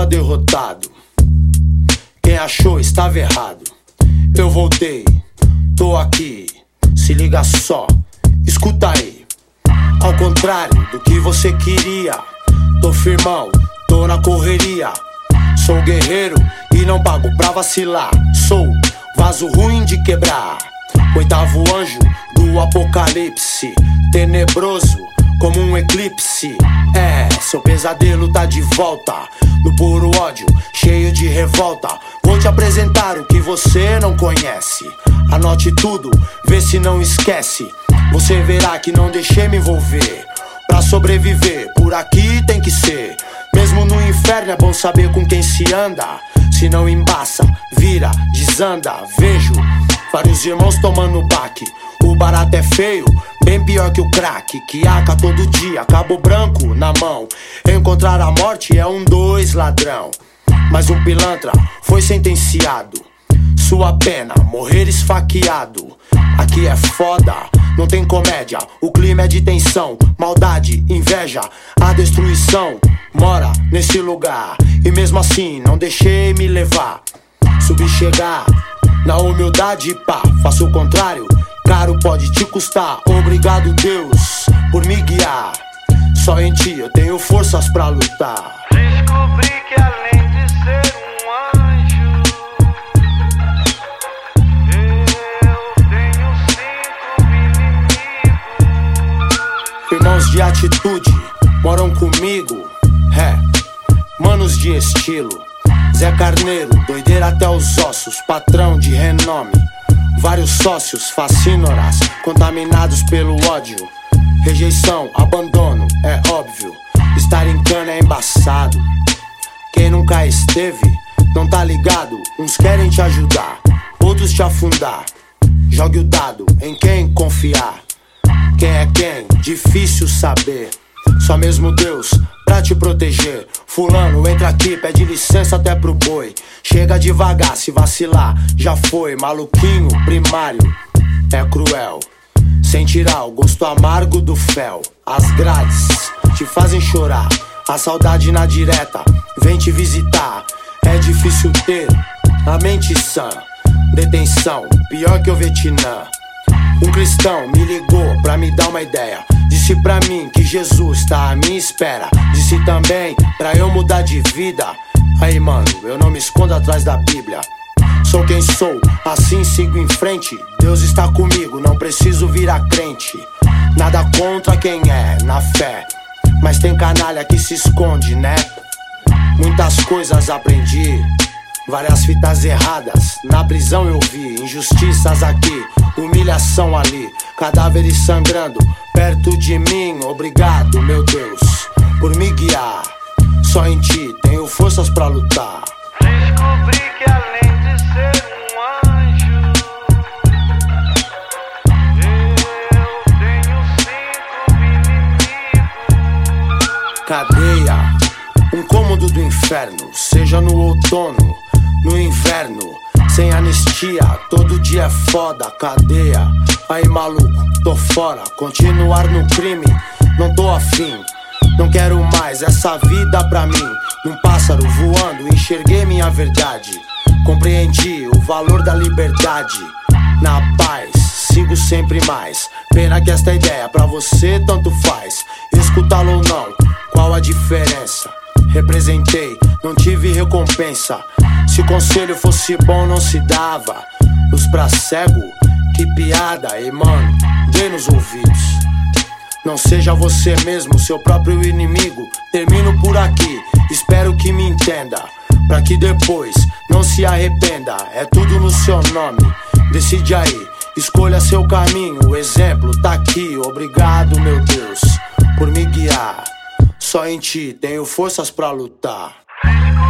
estava derrotado. Quem achou estava errado. Eu voltei, tô aqui, se liga só, escuta aí. Ao contrário do que você queria, tô firmão, tô na correria. Sou guerreiro e não pago pra vacilar. Sou vaso ruim de quebrar, oitavo anjo do apocalipse, tenebroso como um eclipse. Seu pesadelo tá de volta, no puro ódio, cheio de revolta. Vou te apresentar o que você não conhece. Anote tudo, vê se não esquece. Você verá que não deixei me envolver. Pra sobreviver, por aqui tem que ser. Mesmo no inferno é bom saber com quem se anda. Se não embaça, vira, desanda. Vejo vários irmãos tomando baque. O barato é feio, bem pior que o crack, que aca todo dia, cabo branco na mão. Encontrar a morte é 2 ladrão. Mas um pilantra foi sentenciado. Sua pena, morrer esfaqueado. Aqui é foda, não tem comédia. O clima é de tensão, maldade, inveja. A destruição mora nesse lugar. E mesmo assim não deixei me levar. Subi chegar na humildade, pá, faço o contrário, caro pode te custar. Obrigado Deus por me guiar. Só em ti eu tenho forças pra lutar. Descobri que além de ser um anjo, eu tenho 5 inimigos. Irmãos de atitude moram comigo, manos de estilo. Zé Carneiro, doideira até os ossos, patrão de renome. Vários sócios, fascínoras, contaminados pelo ódio. Rejeição, abandono, é óbvio. Estar em cana é embaçado. Quem nunca esteve, não tá ligado. Uns querem te ajudar, outros te afundar. Jogue o dado em quem confiar. Quem é quem? Difícil saber. Só mesmo Deus pra te proteger. Fulano, entra aqui, pede licença até pro boi. Chega devagar, se vacilar, já foi. Maluquinho primário, é cruel. Sem tirar o gosto amargo do fel. As grades te fazem chorar. A saudade na direta vem te visitar. É difícil ter a mente sã. Detenção, pior que o Vietnã. Um cristão me ligou pra me dar uma ideia. Disse pra mim que Jesus tá à minha espera. Disse também pra eu mudar de vida. Aí mano, eu não me escondo atrás da Bíblia. Sou quem sou, assim sigo em frente. Deus está comigo, não preciso virar crente. Nada contra quem é na fé, mas tem canalha que se esconde, né? Muitas coisas aprendi, várias fitas erradas na prisão eu vi. Injustiças aqui, humilhação ali, cadáveres sangrando perto de mim. Obrigado, meu Deus, por me guiar. Só em ti tenho forças pra lutar. Descobri que além de ser um anjo, eu tenho 5 inimigos. Cadeia, um cômodo do inferno. Seja no outono, no inverno. Sem anistia, todo dia é foda. Cadeia, aí maluco, tô fora. Continuar no crime, não tô afim. Não quero mais essa vida pra mim. Num pássaro voando, enxerguei minha verdade. Compreendi o valor da liberdade. Na paz, sigo sempre mais. Pena que esta ideia pra você tanto faz. Escutá-lo ou não, qual a diferença? Representei, não tive recompensa. Se o conselho fosse bom não se dava. Luz pra cego, que piada. E mano, dê nos ouvidos. Não seja você mesmo, seu próprio inimigo. Termino por aqui, espero que me entenda. Pra que depois não se arrependa. É tudo no seu nome, decide aí. Escolha seu caminho, o exemplo tá aqui. Obrigado, meu Deus, por me guiar. Só em ti tenho forças pra lutar.